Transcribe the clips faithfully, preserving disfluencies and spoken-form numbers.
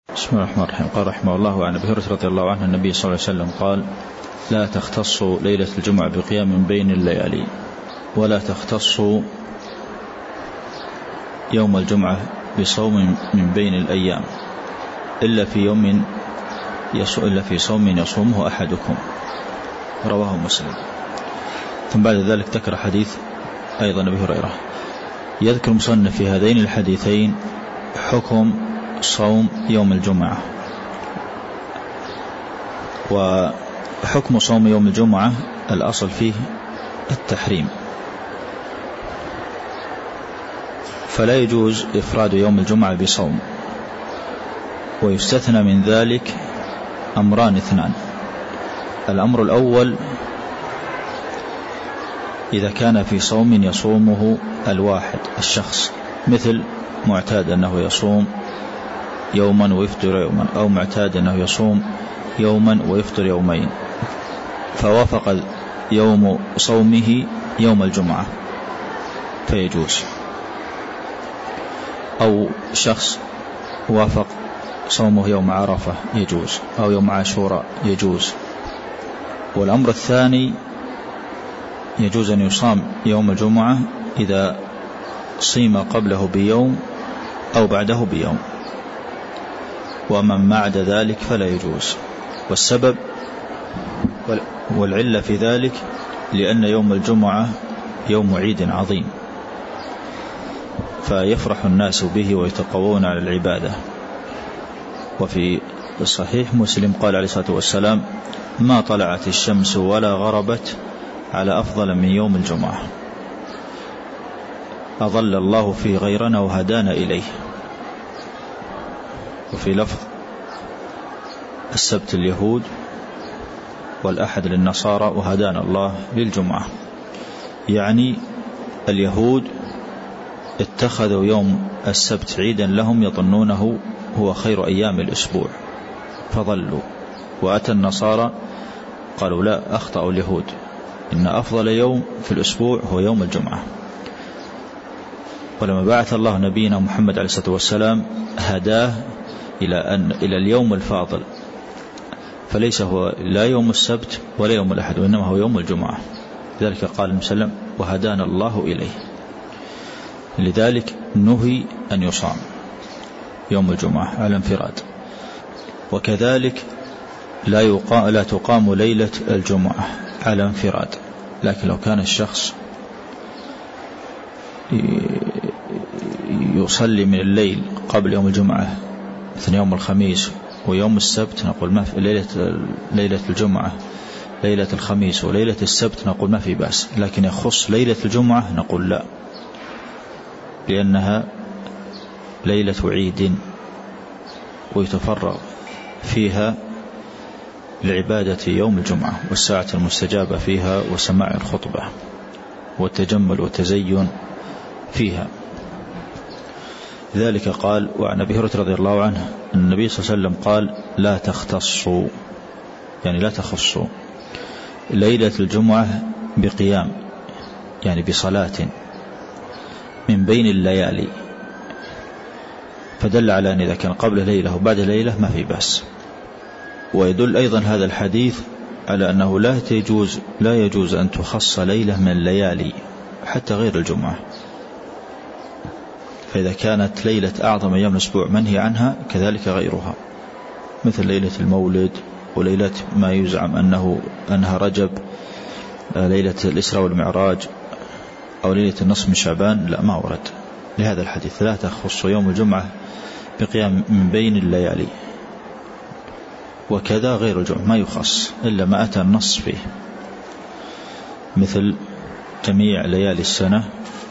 بسم الله الرحمن الرحيم. قال رحمه الله عن أبي هريرة رضي الله عنه النبي صلى الله عليه وسلم قال: لا تختص ليلة الجمعة بقيام من بين الليالي، ولا تختص يوم الجمعة بصوم من بين الأيام، إلا في يوم يصوم إلا في صوم يصومه أحدكم. رواه مسلم. ثم بعد ذلك ذكر حديث أيضا أبي هريرة. يذكر المصنف في هذين الحديثين حكم صوم يوم الجمعة. وحكم صوم يوم الجمعة الأصل فيه التحريم، فلا يجوز إفراد يوم الجمعة بصوم. ويستثنى من ذلك أمران اثنان. الأمر الأول: إذا كان في صوم يصومه الواحد الشخص، مثل معتاد أنه يصوم يوما ويفطر يوما، أو معتاد أنه يصوم يوما ويفطر يومين، فوافق يوم صومه يوم الجمعة فيجوز. أو شخص وافق صومه يوم عرفة يجوز، أو يوم عاشوراء يجوز. والأمر الثاني: يجوز أن يصام يوم الجمعة إذا صيم قبله بيوم أو بعده بيوم، ومن ما عدا ذلك فلا يجوز. والسبب والعلة في ذلك لأن يوم الجمعة يوم عيد عظيم، فيفرح الناس به ويتقوون على العبادة. وفي صحيح مسلم قال عليه الصلاة والسلام: ما طلعت الشمس ولا غربت على أفضل من يوم الجمعة، أضل الله فيه غيرنا وهدانا إليه. وفي لفظ: السبت اليهود والأحد للنصارى وهدانا الله للجمعة. يعني اليهود اتخذوا يوم السبت عيدا لهم يظنونه هو خير أيام الأسبوع فضلوا. وأتى النصارى قالوا: لا، أخطأوا اليهود، إن أفضل يوم في الأسبوع هو يوم الجمعة. ولما بعث الله نبينا محمد عليه الصلاة والسلام هداه إلى أن إلى اليوم الفاضل، فليس هو لا يوم السبت ولا يوم الأحد، وإنما هو يوم الجمعة. لذلك قال المسلم: وهدانا الله إليه. لذلك نهي أن يصام يوم الجمعة على انفراد. وكذلك لا يقام لا تقام ليلة الجمعة على انفراد. لكن لو كان الشخص يصلي من الليل قبل يوم الجمعة مثل يوم الخميس ويوم السبت، نقول ما في ليلة ليلة الجمعة ليلة الخميس وليلة السبت، نقول ما في بأس. لكن يخص ليلة الجمعة نقول لا، لأنها ليلة عيد ويتفرغ فيها لعبادة يوم الجمعة والساعة المستجابة فيها وسماع الخطبة والتجمل والتزين فيها. لذلك قال: وعن أبي هريرة رضي الله عنه أن النبي صلى الله عليه وسلم قال: لا تختصوا، يعني لا تخصوا ليلة الجمعة بقيام، يعني بصلاة من بين الليالي. فدل على أن إذا كان قبل ليلة وبعد ليلة ما في بأس. ويدل أيضا هذا الحديث على أنه لا يجوز لا يجوز أن تخص ليلة من الليالي حتى غير الجمعة. فإذا كانت ليلة أعظم أيام الأسبوع منهي عنها، كذلك غيرها، مثل ليلة المولد وليلة ما يزعم أنه أنها رجب، ليلة الإسراء والمعراج، أو ليلة النصف من شعبان، لا، ما ورد لهذا الحديث: لا تخص يوم الجمعة بقيام من بين الليالي. وكذا غير الجمعة ما يخص إلا ما أتى النص فيه، مثل جميع ليالي السنة،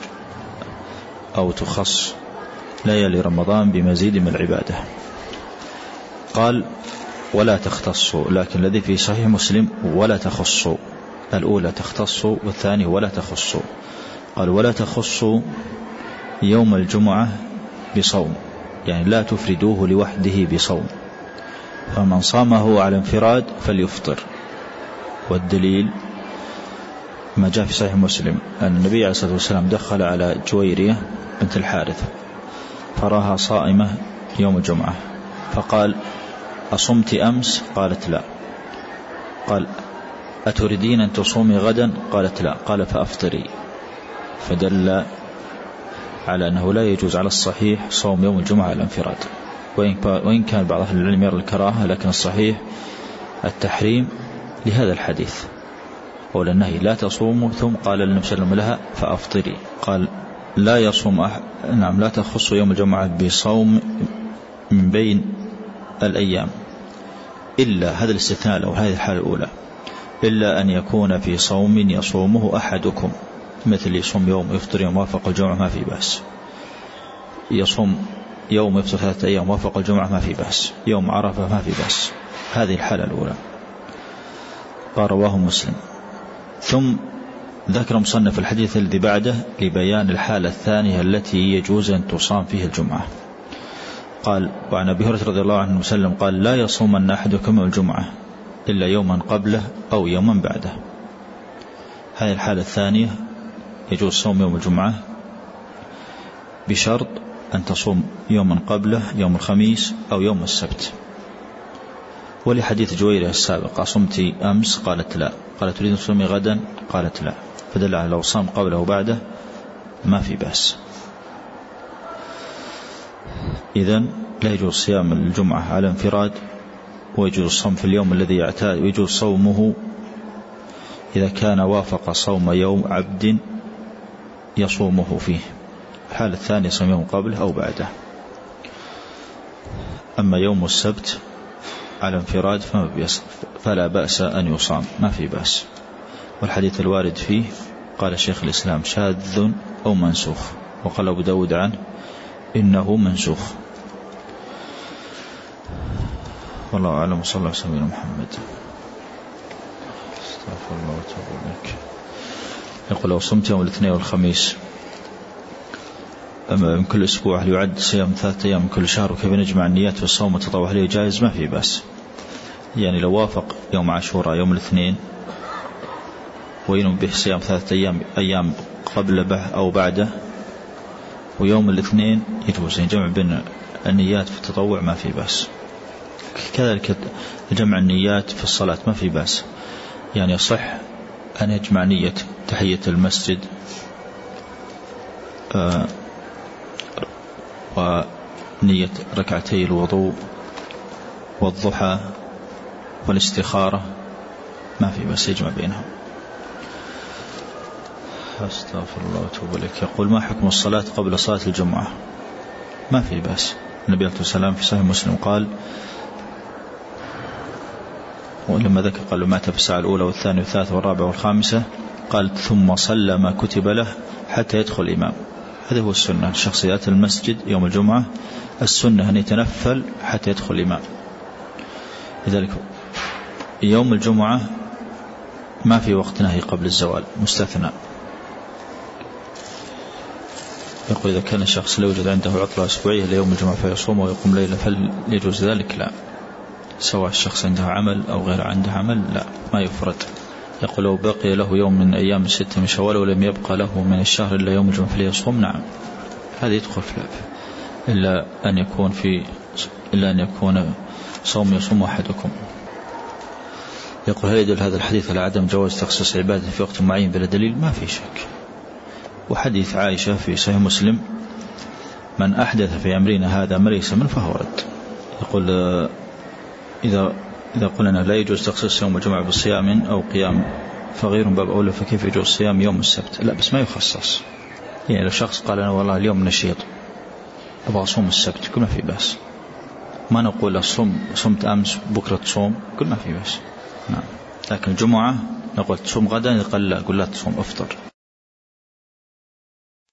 أو تخص ليالي رمضان بمزيد من العبادة. قال: ولا تختصوا، لكن الذي في صحيح مسلم ولا تخصوا، الأولى تختصوا والثانية ولا تخصوا. قال: ولا تخصوا يوم الجمعة بصوم، يعني لا تفردوه لوحده بصوم، فمن صامه على انفراد فليفطر. والدليل ما جاء في صحيح مسلم أن النبي عليه الصلاة والسلام دخل على جويرية بنت الحارث فراها صائمة يوم الجمعة، فقال أصمت أمس؟ قالت لا. قال أتريدين أن تصومي غدا؟ قالت لا. قال فأفطري. فدل على أنه لا يجوز على الصحيح صوم يوم الجمعة على الانفراد، وإن كان بعض أهل العلم يرى الكراهة، لكن الصحيح التحريم لهذا الحديث قول النهي لا تصوموا، ثم قال النبي صلى الله عليه وسلم لها فأفطري. قال لا يصوم أحد، نعم لا تخص يوم الجمعة بصوم من بين الأيام إلا، هذا الاستثناء له، هذه الحالة الأولى، إلا أن يكون في صوم يصومه أحدكم، مثل يصوم يوم يفطر يوم وافق الجمعة ما في بأس، يصوم يوم يفطر ثلاثة أيام وافق الجمعة ما في بأس، يوم عرفة ما في بأس، هذه الحالة الأولى. قال رواه مسلم. ثم ذكر مصنف الحديث الذي بعده لبيان الحالة الثانية التي يجوز أن تصام فيها الجمعة. قال وعن أبي هريرة رضي الله عنه وسلم قال لا يصومن أحدكم الجمعة إلا يوما قبله أو يوما بعده. هذه الحالة الثانية يجوز صوم يوم الجمعة بشرط أن تصوم يوما قبله يوم الخميس أو يوم السبت. ولحديث جويرة السابق أصمت أمس؟ قالت لا. قالت تريد أن تصومي غدا؟ قالت لا. فدل على لو صام قبله وبعده ما في بأس. إذن لا يجوز صيام الجمعة على انفراد، ويجوز الصوم في اليوم الذي يعتاد، ويجوز صومه إذا كان وافق صوم يوم عبد يصومه فيه. الحالة الثانية صوم يوم قبله أو بعده. أما يوم السبت على انفراد فلا بأس أن يصام، ما في بأس. والحديث الوارد فيه قال شيخ الإسلام شاذ أو منسوخ، وقال أبو داود عنه إنه منسوخ. والله أعلم. صلى الله عليه وسلم محمد. استغفر الله واتوب إليك. يقول لو صمت يوم الاثنين والخميس من كل أسبوع هل يعد صيام ثلاثة أيام من كل شهر؟ وكيف نجمع النيات في الصوم والتطوع؟ هل جائز؟ ما في بأس. يعني لو وافق يوم عاشوراء يوم الاثنين وينوي به صيام ثلاثة أيام أيام قبل به أو بعده، ويوم الاثنين يجوز جمع بين النيات في التطوع ما في بأس. كذلك جمع النيات في الصلاة ما في بأس. يعني يصح أن يجمع نية تحية المسجد آه ونية ركعتي الوضوء والضحى والاستخارة ما في بأس، يجمع بينهم. أستغفر الله وأتوب إليك. يقول ما حكم الصلاة قبل صلاة الجمعة؟ ما في بأس. النبي عليه الصلاة والسلام في صحيح مسلم قال، ولما ذكر قال مات في الساعة الأولى والثانية والثالثة والرابعة والخامسة، قال ثم صلى ما كتب له حتى يدخل الإمام. هذا هو السنة. الشخص يأتي المسجد يوم الجمعة السنة أن يتنفل حتى يدخل الإمام. لذلك يوم الجمعة ما في وقت نهي قبل الزوال، مستثنى. يقول إذا كان الشخص لا يوجد عنده عطلة أسبوعية ليوم الجمعة فيصوم ويقوم ليلة فهل يجوز ذلك؟ لا. سواء الشخص عنده عمل أو غير عنده عمل لا، ما يفرد. يقول لو بقي له يوم من أيام الستة من شوال ولم يبقى له من الشهر إلا يوم الجمعة فليصوم، نعم هذا يدخل في إلا أن يكون في إلا أن يكون صوم يصوم أحدكم. يقول هل يدل هذا الحديث على عدم جواز تخصيص عبادة في وقت معين بلا دليل؟ ما في شك. وحديث عائشة في صحيح مسلم من أحدث في أمرنا هذا ما ليس منه فهو رد. يقول إذا إذا قلنا لا يجوز تخصيص يوم الجمعة بالصيام أو قيام فغير باب أولى، فكيف يجوز صيام يوم السبت؟ لا بس ما يخصص. يعني لو شخص قال أنا والله اليوم نشيط أبغى أصوم السبت كل ما في بأس. ما نقول الصوم صمت أمس بكرة تصوم كل ما في بأس، نعم. لكن الجمعة نقول تصوم غدا، قال لا قل لا تصوم أفطر.